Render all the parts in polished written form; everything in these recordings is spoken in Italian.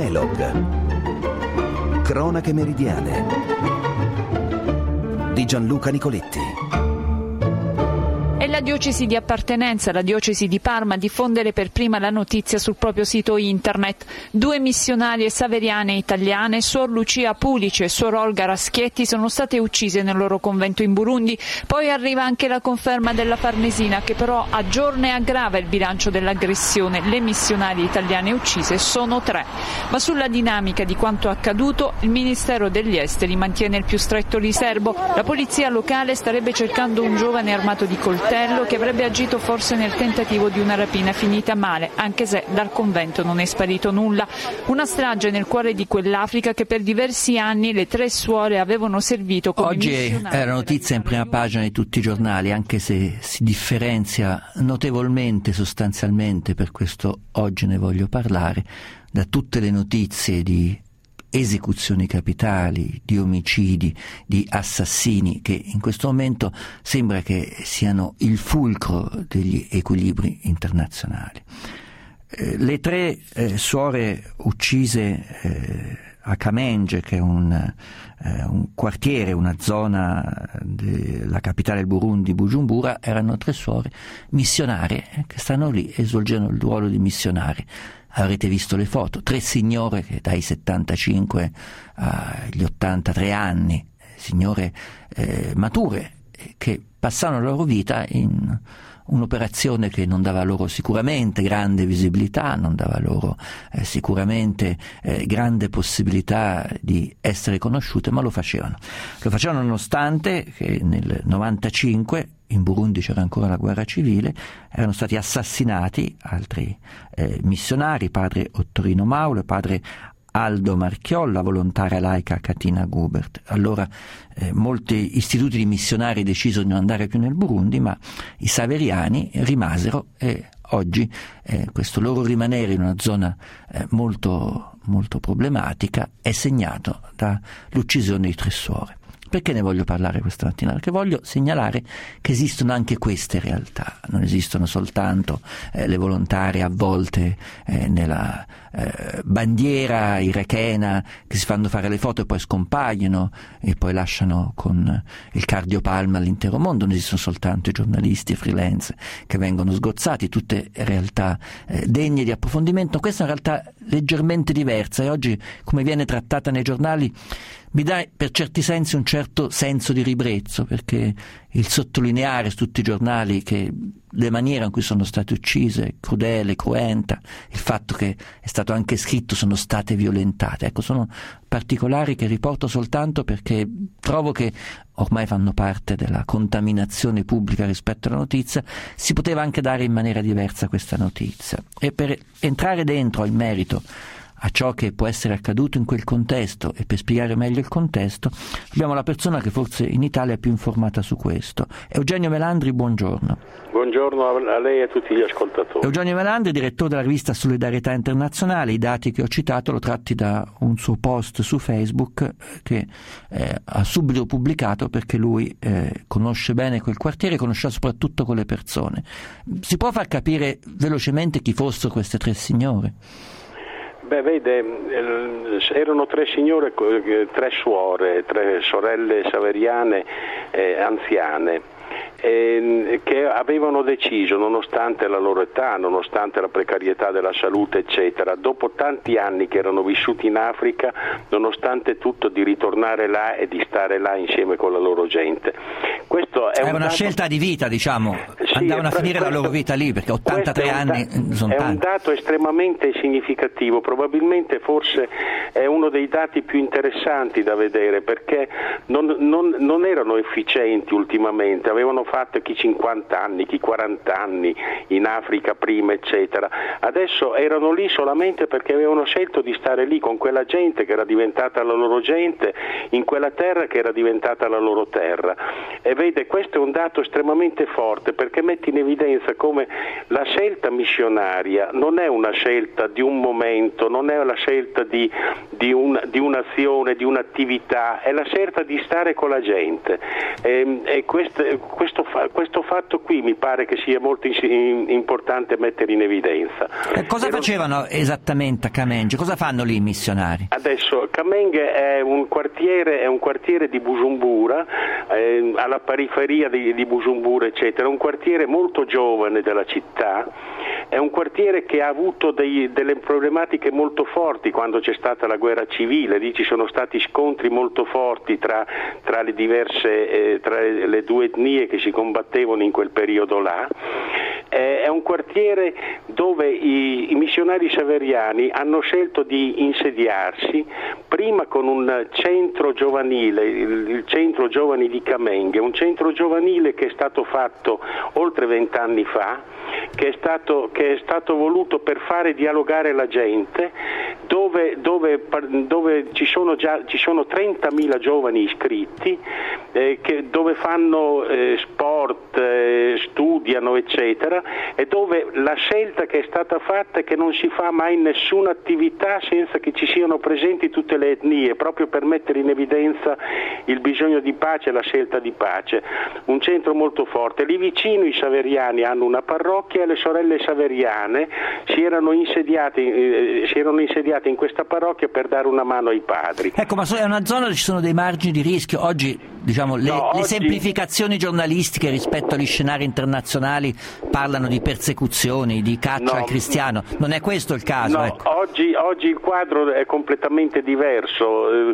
Elog. Cronache meridiane di Gianluca Nicoletti. È la diocesi di appartenenza, la diocesi di Parma, a diffondere per prima la notizia sul proprio sito internet. 2 missionarie saveriane italiane, Suor Lucia Pulice e Suor Olga Raschietti, sono state uccise nel loro convento in Burundi. Poi arriva anche la conferma della Farnesina, che però aggiorna e aggrava il bilancio dell'aggressione. Le missionarie italiane uccise sono 3. Ma sulla dinamica di quanto accaduto il Ministero degli Esteri mantiene il più stretto riserbo. La polizia locale starebbe cercando un giovane armato di coltello che avrebbe agito forse nel tentativo di una rapina finita male, anche se dal convento non è sparito nulla. Una strage nel cuore di quell'Africa che per diversi anni le 3 suore avevano servito come missionarie. Oggi è la notizia in prima pagina di tutti i giornali, anche se si differenzia notevolmente, sostanzialmente, per questo oggi ne voglio parlare, da tutte le notizie di esecuzioni capitali, di omicidi, di assassini, che in questo momento sembra che siano il fulcro degli equilibri internazionali. Le 3 suore uccise a Kamenge, che è un quartiere, una zona della capitale del Burundi, Bujumbura, erano 3 suore missionarie che stanno lì e svolgevano il ruolo di missionarie. Avrete visto le foto, 3 signore che dai 75 agli 83 anni, signore mature, che passano la loro vita in un'operazione che non dava loro sicuramente grande visibilità, non dava loro sicuramente grande possibilità di essere conosciute, ma lo facevano. Lo facevano nonostante che nel 95 in Burundi c'era ancora la guerra civile, erano stati assassinati altri missionari, padre Ottorino Mauro e padre Aldo Marchiolla, volontaria laica Katina Gubert. Allora molti istituti di missionari decisero di non andare più nel Burundi, ma i saveriani rimasero e oggi questo loro rimanere in una zona molto, molto problematica è segnato dall'uccisione di 3 suore. Perché ne voglio parlare questa mattina? Perché voglio segnalare che esistono anche queste realtà, non esistono soltanto le volontarie avvolte nella bandiera irachena che si fanno fare le foto e poi scompaiono e poi lasciano con il cardiopalma all'intero mondo, non esistono soltanto i giornalisti e freelance che vengono sgozzati, tutte realtà degne di approfondimento. Questa è una realtà leggermente diversa e oggi, come viene trattata nei giornali, mi dà per certi sensi un certo senso di ribrezzo, perché il sottolineare su tutti i giornali che le maniere in cui sono state uccise, crudele, cruenta, il fatto che è stato anche scritto sono state violentate, ecco, sono particolari che riporto soltanto perché trovo che ormai fanno parte della contaminazione pubblica rispetto alla notizia. Si poteva anche dare in maniera diversa questa notizia, e per entrare dentro in merito a ciò che può essere accaduto in quel contesto e per spiegare meglio il contesto abbiamo la persona che forse in Italia è più informata su questo. Eugenio Melandri, buongiorno. Buongiorno a lei e a tutti gli ascoltatori. Eugenio Melandri, direttore della rivista Solidarietà Internazionale. I dati che ho citato lo tratti da un suo post su Facebook che ha subito pubblicato, perché lui conosce bene quel quartiere, conosceva soprattutto quelle persone. Si può far capire velocemente chi fossero queste 3 signore? Beh, vede, erano 3 signore, 3 suore, 3 sorelle saveriane anziane, che avevano deciso, nonostante la loro età, nonostante la precarietà della salute eccetera, dopo tanti anni che erano vissuti in Africa, nonostante tutto, di ritornare là e di stare là insieme con la loro gente. Questo è una scelta di vita, diciamo, sì, andavano a finire la loro vita lì, perché 83 anni sono tanti. È un dato estremamente significativo, probabilmente forse è uno dei dati più interessanti da vedere, perché non erano efficienti ultimamente, avevano fatto chi 50 anni, chi 40 anni in Africa prima eccetera, adesso erano lì solamente perché avevano scelto di stare lì con quella gente che era diventata la loro gente, in quella terra che era diventata la loro terra. E vede, questo è un dato estremamente forte, perché mette in evidenza come la scelta missionaria non è una scelta di un momento, non è la scelta di un'azione, di un'attività, è la scelta di stare con la gente. E questo fatto qui mi pare che sia molto importante mettere in evidenza. Cosa facevano esattamente a Kamenge? Cosa fanno lì i missionari? Adesso Kamenge è un quartiere di Bujumbura, alla periferia di Bujumbura, eccetera, è un quartiere molto giovane della città, è un quartiere che ha avuto delle problematiche molto forti quando c'è stata la guerra civile, lì ci sono stati scontri molto forti tra le diverse, tra le due etnie che si combattevano in quel periodo là. È un quartiere dove i missionari saveriani hanno scelto di insediarsi prima con un centro giovanile, il centro giovani di Kamenge, un centro giovanile che è stato fatto oltre 20 anni fa, che è stato voluto per fare dialogare la gente, dove ci sono 30.000 giovani iscritti, dove fanno sport, studiano, eccetera, e dove la scelta che è stata fatta è che non si fa mai nessuna attività senza che ci siano presenti tutte le etnie, proprio per mettere in evidenza il bisogno di pace e la scelta di pace. Un centro molto forte. Lì vicino i saveriani hanno una parrocchia e le sorelle saveriane si erano insediate in questa parrocchia per dare una mano ai padri. Ecco, ma è una zona dove ci sono dei margini di rischio. Oggi, diciamo, le semplificazioni giornalistiche rispetto agli scenari internazionali parlano di persecuzioni, di caccia al cristiano. Non è questo il caso? No, ecco. Oggi il quadro è completamente diverso.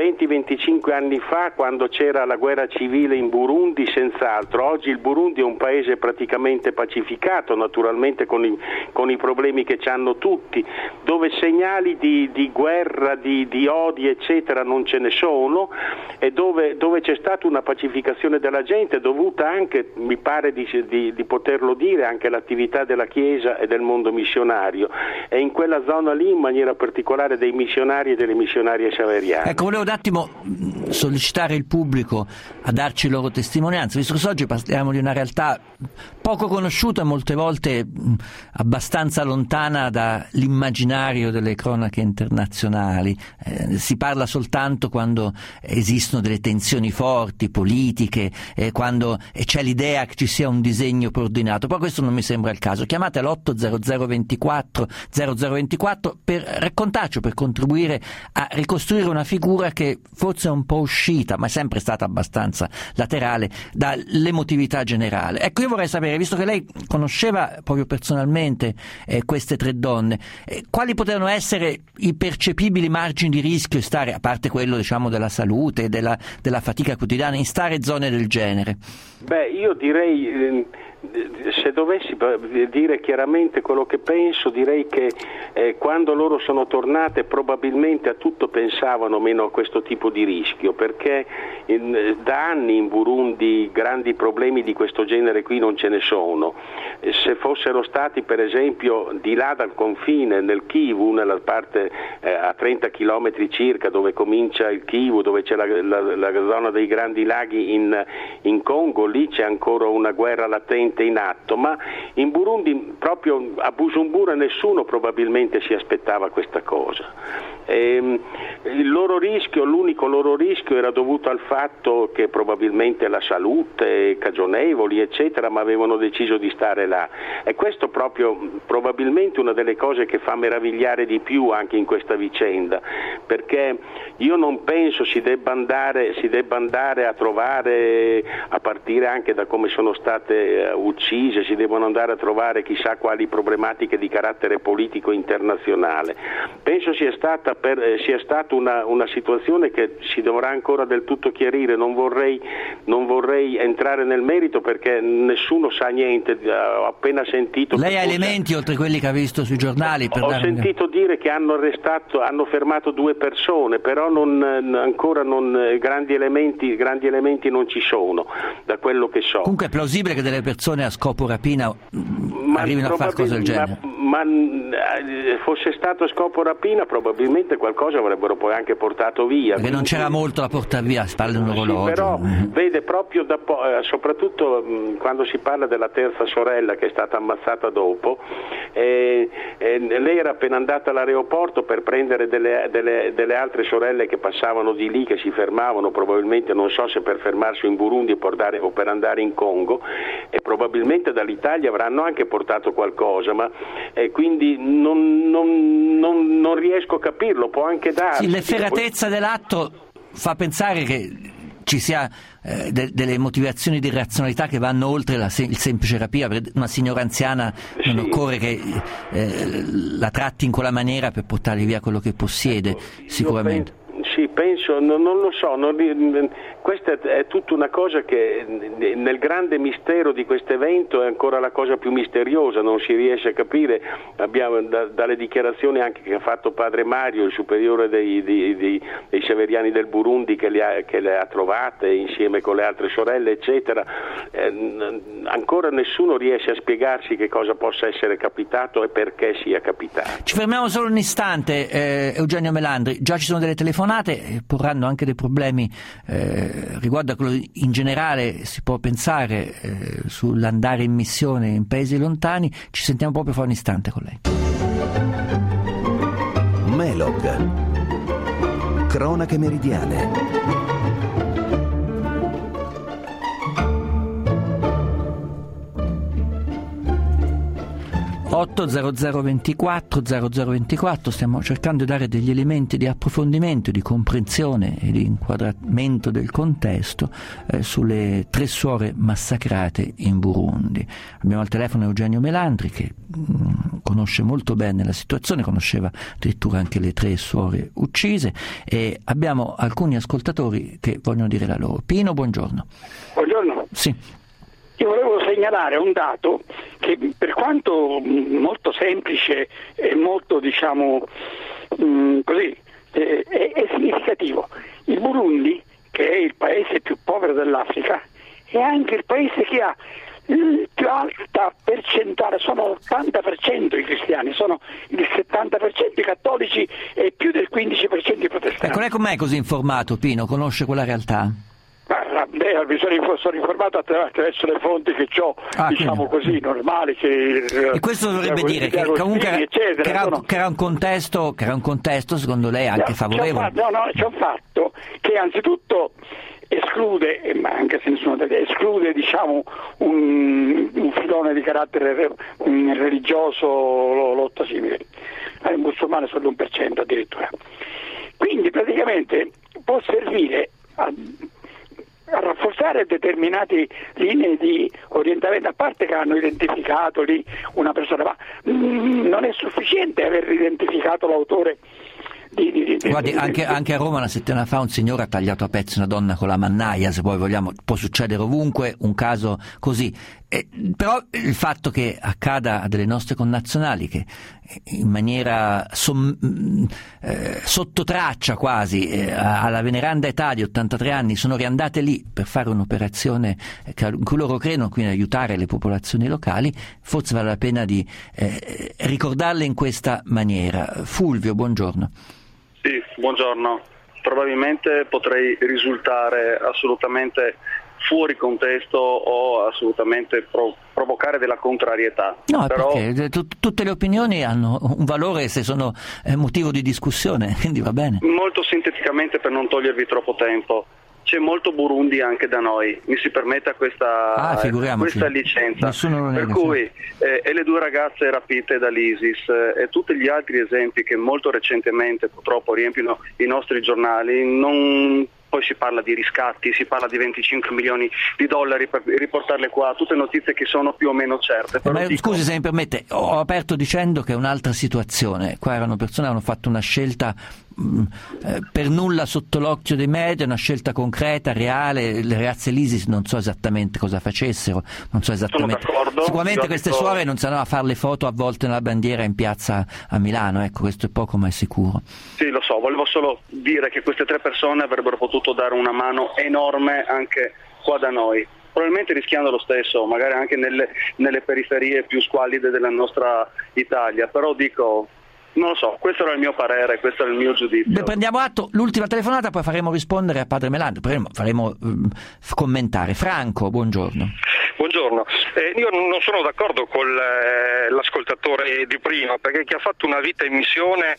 20-25 anni fa, quando c'era la guerra civile in Burundi, senz'altro. Oggi il Burundi è un paese praticamente pacificato, naturalmente con i problemi che hanno tutti, dove segnali di guerra, di odi, eccetera, non ce ne sono, e dove c'è stata una pacificazione della gente dovuta anche, mi pare di poterlo dire, anche all'attività della Chiesa e del mondo missionario, e in quella zona lì in maniera particolare dei missionari e delle missionarie saveriane. Ecco, volevo un attimo sollecitare il pubblico a darci loro testimonianza, visto che oggi parliamo di una realtà poco conosciuta e molte volte abbastanza lontana dall'immaginario delle cronache internazionali. Si parla soltanto quando esistono delle tensioni forti, politiche, quando c'è l'idea che ci sia un disegno preordinato, però questo non mi sembra il caso. Chiamate all'800 24 0024 per raccontarci, per contribuire a ricostruire una figura che forse è un po' uscita, ma è sempre stata abbastanza laterale, dall'emotività generale. Ecco, io vorrei sapere, visto che lei conosceva proprio personalmente queste tre donne, quali potevano essere i percepibili margini di rischio in stare, a parte quello, diciamo, della salute, della fatica quotidiana, in stare zone del genere? Beh, io direi, se dovessi dire chiaramente quello che penso, direi che quando loro sono tornate probabilmente a tutto pensavano meno a questo tipo di rischio, perché da anni in Burundi grandi problemi di questo genere qui non ce ne sono. Se fossero stati per esempio di là dal confine, nel Kivu, nella parte a 30 km circa dove comincia il Kivu, dove c'è la zona dei grandi laghi in Congo, lì c'è ancora una guerra latente in atto, ma in Burundi, proprio a Bujumbura, nessuno probabilmente si aspettava questa cosa. L'unico loro rischio era dovuto al fatto che probabilmente la salute, cagionevoli eccetera, ma avevano deciso di stare là, e questo proprio probabilmente una delle cose che fa meravigliare di più anche in questa vicenda, perché io non penso si debba andare a trovare, a partire anche da come sono state uccise, si devono andare a trovare chissà quali problematiche di carattere politico internazionale. Penso sia stata una situazione che si dovrà ancora del tutto chiarire. Non vorrei entrare nel merito perché nessuno sa niente. Ho appena sentito. Lei ha elementi oltre quelli che ha visto sui giornali? Sentito dire che hanno fermato 2 persone, però grandi elementi non ci sono, da quello che so. Comunque è plausibile che delle persone a scopo rapina arrivino a fare cose del genere. Ma fosse stato scopo rapina, probabilmente qualcosa avrebbero poi anche portato via. Perché non c'era molto da portare via, si parla di un orologio. Sì, però vede proprio soprattutto quando si parla della terza sorella che è stata ammazzata dopo, lei era appena andata all'aeroporto per prendere delle altre sorelle che passavano di lì, che si fermavano probabilmente, non so se per fermarsi in Burundi o per andare in Congo, e probabilmente dall'Italia avranno anche portato qualcosa, ma quindi non riesco a capirlo, può anche darsi. Sì, l'efferatezza dell'atto fa pensare che ci sia delle motivazioni di razionalità che vanno oltre il semplice rapina, perché una signora anziana non occorre che la tratti in quella maniera per portargli via quello che possiede, sicuramente. Sì, penso, non lo so, questa è tutta una cosa che nel grande mistero di questo evento è ancora la cosa più misteriosa, non si riesce a capire. Abbiamo dalle dichiarazioni anche che ha fatto padre Mario, il superiore dei Severiani del Burundi, che le ha trovate insieme con le altre sorelle, eccetera, ancora nessuno riesce a spiegarsi che cosa possa essere capitato e perché sia capitato. Ci fermiamo solo un istante, Eugenio Melandri, già ci sono delle telefonate, porranno anche dei problemi riguardo a quello in generale si può pensare sull'andare in missione in paesi lontani. Ci sentiamo proprio fra un istante con lei. Melog, cronache meridiane. 80024 stiamo cercando di dare degli elementi di approfondimento, di comprensione e di inquadramento del contesto sulle 3 suore massacrate in Burundi. Abbiamo al telefono Eugenio Melandri che conosce molto bene la situazione, conosceva addirittura anche le 3 suore uccise, e abbiamo alcuni ascoltatori che vogliono dire la loro. Pino, buongiorno. Buongiorno. Sì. Io volevo segnalare un dato che, per quanto molto semplice e molto, diciamo, così, è significativo. Il Burundi, che è il paese più povero dell'Africa, è anche il paese che ha il più alta percentuale, sono l'80% i cristiani, sono il 70% i cattolici e più del 15% i protestanti. Ecco, lei com'è così informato, Pino? Conosce quella realtà? Sono informato attraverso le fonti che ho, diciamo così, normali. E questo dovrebbe dire che comunque era un contesto secondo lei anche favorevole? C'è un fatto che anzitutto esclude, ma anche se nessuno esclude, diciamo, un filone di carattere religioso lotta simile. I musulmani sono l'1% addirittura. Quindi praticamente può servire a rafforzare determinate linee di orientamento, a parte che hanno identificato lì una persona, ma non è sufficiente aver identificato l'autore Guardi, anche a Roma una settimana fa un signore ha tagliato a pezzi una donna con la mannaia, se poi vogliamo, può succedere ovunque un caso così. Però il fatto che accada a delle nostre connazionali che in maniera sotto traccia quasi alla veneranda età di 83 anni sono riandate lì per fare un'operazione in cui loro credono, quindi aiutare le popolazioni locali, forse vale la pena di ricordarle in questa maniera. Fulvio, buongiorno. Sì, buongiorno. Probabilmente potrei risultare assolutamente fuori contesto o assolutamente provocare della contrarietà. No, però perché tutte le opinioni hanno un valore se sono motivo di discussione, quindi va bene. Molto sinteticamente, per non togliervi troppo tempo, c'è molto Burundi anche da noi, mi si permetta questa licenza, per cui e le 2 ragazze rapite dall'ISIS e tutti gli altri esempi che molto recentemente purtroppo riempiono i nostri giornali, poi si parla di riscatti, si parla di 25 milioni di dollari per riportarle qua, tutte notizie che sono più o meno certe. Ma scusi se mi permette, ho aperto dicendo che è un'altra situazione, qua erano persone che hanno fatto una scelta per nulla sotto l'occhio dei media, una scelta concreta, reale. Le ragazze l'ISIS non so esattamente cosa facessero, non so esattamente. Sicuramente queste suore non saranno a fare le foto avvolte nella bandiera in piazza a Milano, ecco, questo è poco ma è sicuro. Sì, lo so, volevo solo dire che queste 3 persone avrebbero potuto dare una mano enorme anche qua da noi. probabilmente rischiando lo stesso, magari anche nelle periferie più squallide della nostra Italia, però dico, non lo so, questo era il mio parere, questo era il mio giudizio. Beh, prendiamo atto, l'ultima telefonata, poi faremo rispondere a padre Melandri, faremo commentare. Franco, buongiorno. Buongiorno, io non sono d'accordo con l'ascoltatore di prima, perché chi ha fatto una vita in missione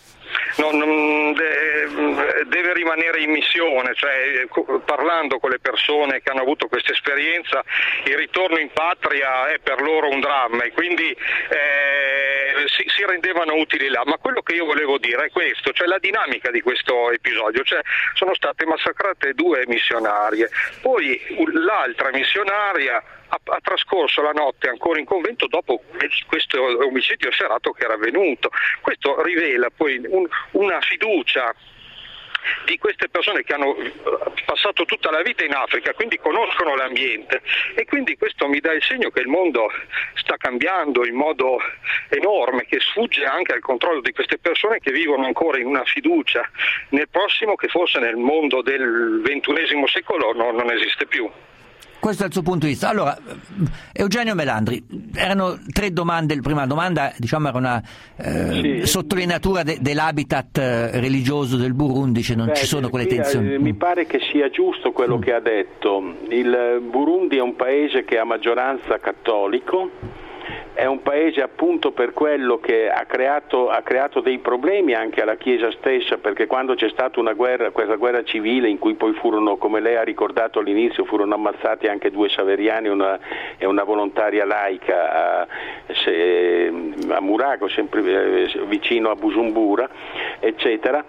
deve rimanere in missione, cioè parlando con le persone che hanno avuto questa esperienza, il ritorno in patria è per loro un dramma e quindi si rendevano utili là. Ma quello che io volevo dire è questo, cioè la dinamica di questo episodio, cioè sono state massacrate 2 missionarie, poi l'altra missionaria ha trascorso la notte ancora in convento dopo questo omicidio efferato che era avvenuto. Questo rivela poi una fiducia di queste persone che hanno passato tutta la vita in Africa, quindi conoscono l'ambiente, e quindi questo mi dà il segno che il mondo sta cambiando in modo enorme, che sfugge anche al controllo di queste persone che vivono ancora in una fiducia nel prossimo che forse nel mondo del XXI secolo non esiste più. Questo è il suo punto di vista. Allora, Eugenio Melandri, erano 3 domande. La prima domanda, diciamo, era una sottolineatura dell'habitat religioso del Burundi, cioè non ci sono quelle tensioni. Mi pare che sia giusto quello che ha detto. Il Burundi è un paese che ha maggioranza cattolico, è un paese appunto per quello che ha creato dei problemi anche alla Chiesa stessa, perché quando c'è stata questa guerra civile in cui poi furono, come lei ha ricordato all'inizio, furono ammazzati anche 2 saveriani e una volontaria laica a Murago, sempre vicino a Bujumbura, eccetera,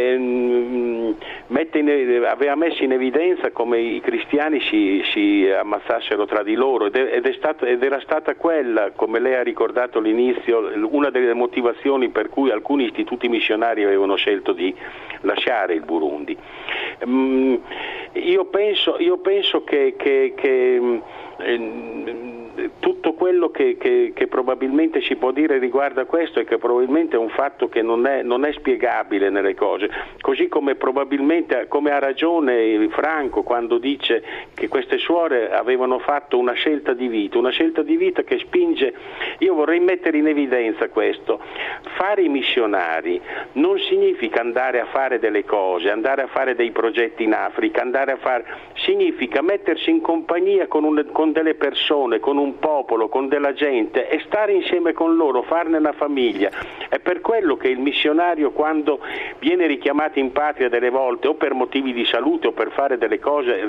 aveva messo in evidenza come i cristiani si ammazzassero tra di loro ed era stata quella, come lei ha ricordato all'inizio, una delle motivazioni per cui alcuni istituti missionari avevano scelto di lasciare il Burundi. Io penso che tutto quello che probabilmente si può dire riguardo a questo è che probabilmente è un fatto che non è spiegabile nelle cose, così come probabilmente, come ha ragione Franco quando dice che queste suore avevano fatto una scelta di vita che spinge. Io vorrei mettere in evidenza questo: fare i missionari non significa andare a fare delle cose, andare a fare dei progetti in Africa, significa mettersi in compagnia con delle persone, con un popolo, con della gente e stare insieme con loro, farne una famiglia. È per quello che il missionario, quando viene richiamato in patria delle volte o per motivi di salute o per fare delle cose,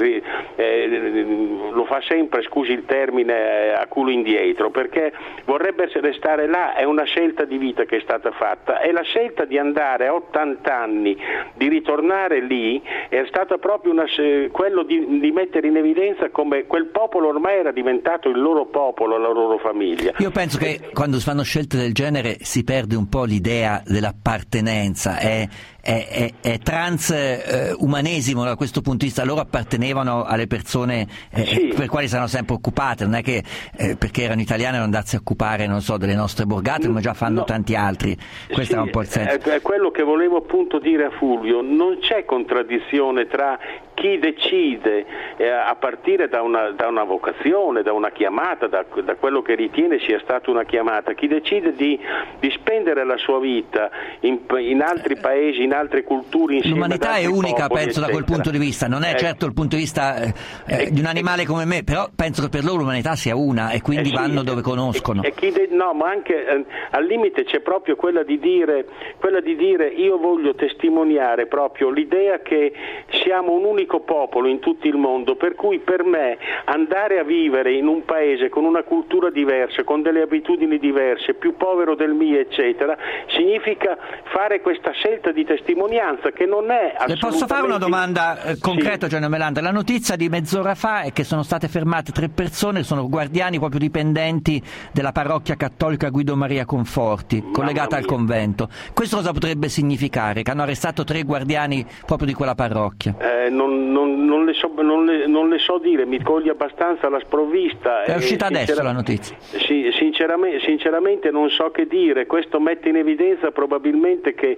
lo fa sempre, scusi il termine, a culo indietro, perché vorrebbe restare là. È una scelta di vita che è stata fatta, e la scelta di andare a 80 anni, di ritornare lì, è stata proprio quello di mettere in evidenza come quel popolo ormai era diventato il loro popolo, la loro famiglia. Io penso che quando si fanno scelte del genere si perde un po' l'idea dell'appartenenza, è transumanesimo da questo punto di vista. Loro appartenevano alle persone per quali saranno sempre occupate, non è che perché erano italiani non andarsi a occupare, non so, delle nostre borgate come già fanno tanti altri. Questo era un po' il senso. È quello che volevo appunto dire a Fulvio: non c'è contraddizione tra chi decide a partire da una vocazione, da una chiamata, da quello che ritiene sia stata una chiamata, chi decide di spendere la sua vita in altri paesi, in altre culture, insieme. L'umanità è unica, popoli, penso, da quel punto di vista. Non è certo il punto di vista di un animale come me, però penso che per loro l'umanità sia una e quindi vanno dove conoscono. No, ma anche al limite c'è proprio quella di dire io voglio testimoniare proprio l'idea che siamo un unico popolo in tutto il mondo, per cui per me andare a vivere in un paese con una cultura diversa, con delle abitudini diverse, più povero del mio, eccetera, significa fare questa scelta di testimonianza che non è assolutamente... Le posso fare una domanda concreta, Eugenio Melandri? La notizia di mezz'ora fa è che sono state fermate 3 persone, sono guardiani proprio dipendenti della parrocchia cattolica Guido Maria Conforti, collegata al convento. Questo cosa potrebbe significare? Che hanno arrestato 3 guardiani proprio di quella parrocchia? Non le so dire, mi coglie abbastanza la sprovvista. È uscita adesso la notizia. Sinceramente non so che dire. Questo mette in evidenza probabilmente che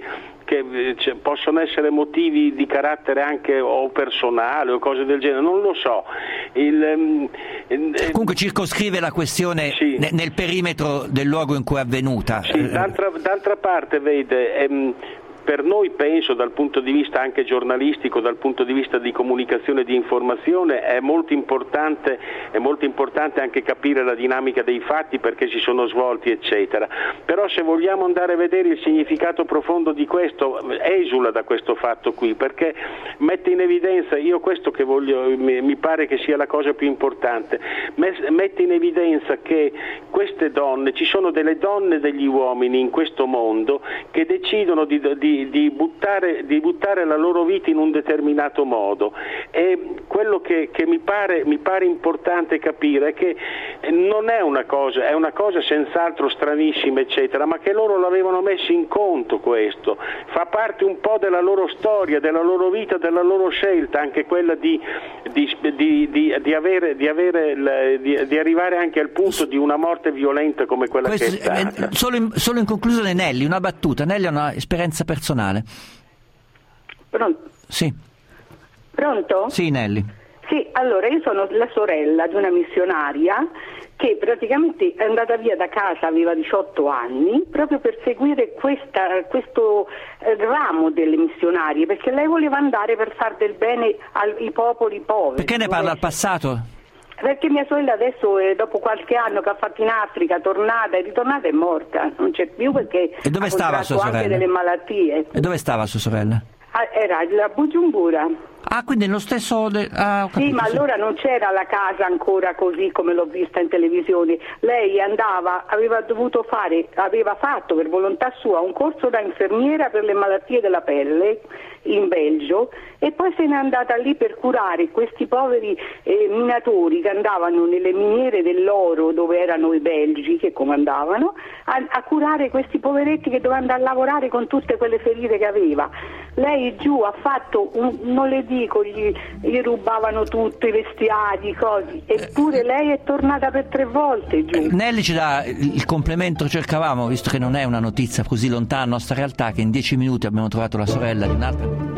possono essere motivi di carattere anche o personale o cose del genere, non lo so. Comunque circoscrive la questione nel perimetro del luogo in cui è avvenuta. Sì, d'altra parte, vede, per noi, penso, dal punto di vista anche giornalistico, dal punto di vista di comunicazione e di informazione, è molto importante anche capire la dinamica dei fatti, perché si sono svolti, eccetera. Però se vogliamo andare a vedere il significato profondo di questo, esula da questo fatto qui, perché mette in evidenza, io questo che voglio, mi pare che sia la cosa più importante, mette in evidenza che queste donne, ci sono delle donne e degli uomini in questo mondo che decidono di buttare la loro vita in un determinato modo, e quello che mi pare importante capire è che non è una cosa senz'altro stranissima, eccetera, ma che loro l'avevano messo in conto. Questo fa parte un po' della loro storia, della loro vita, della loro scelta, anche quella di arrivare anche al punto di una morte violenta come quella che è stata. Solo in conclusione, Nelly, una battuta. Nelly ha un'esperienza personale. Pronto? Sì. Pronto? Sì, Nelly. Sì, allora io sono la sorella di una missionaria che praticamente è andata via da casa, aveva 18 anni, proprio per seguire questo ramo delle missionarie, perché lei voleva andare per far del bene ai popoli poveri. Perché ne parla al passato? Perché mia sorella adesso, dopo qualche anno che ha fatto in Africa, è ritornata e è morta, non c'è più perché e dove stava sua sorella? Anche delle malattie. E dove stava sua sorella? Era a Bujumbura. Ah, quindi nello stesso... sì, ma allora non c'era la casa ancora così come l'ho vista in televisione. Lei aveva fatto per volontà sua un corso da infermiera per le malattie della pelle in Belgio, e poi se n'è andata lì per curare questi poveri minatori che andavano nelle miniere dell'oro dove erano i belgi che comandavano, a curare questi poveretti che dovevano andare a lavorare con tutte quelle ferite che aveva. Lei giù ha fatto, non le dico, gli rubavano tutto, i vestiati, cose, eppure lei è tornata per 3 volte giù. Nelly ci dà il complemento, cercavamo, visto che non è una notizia così lontana dalla nostra realtà, che in 10 minuti abbiamo trovato la sorella di un'altra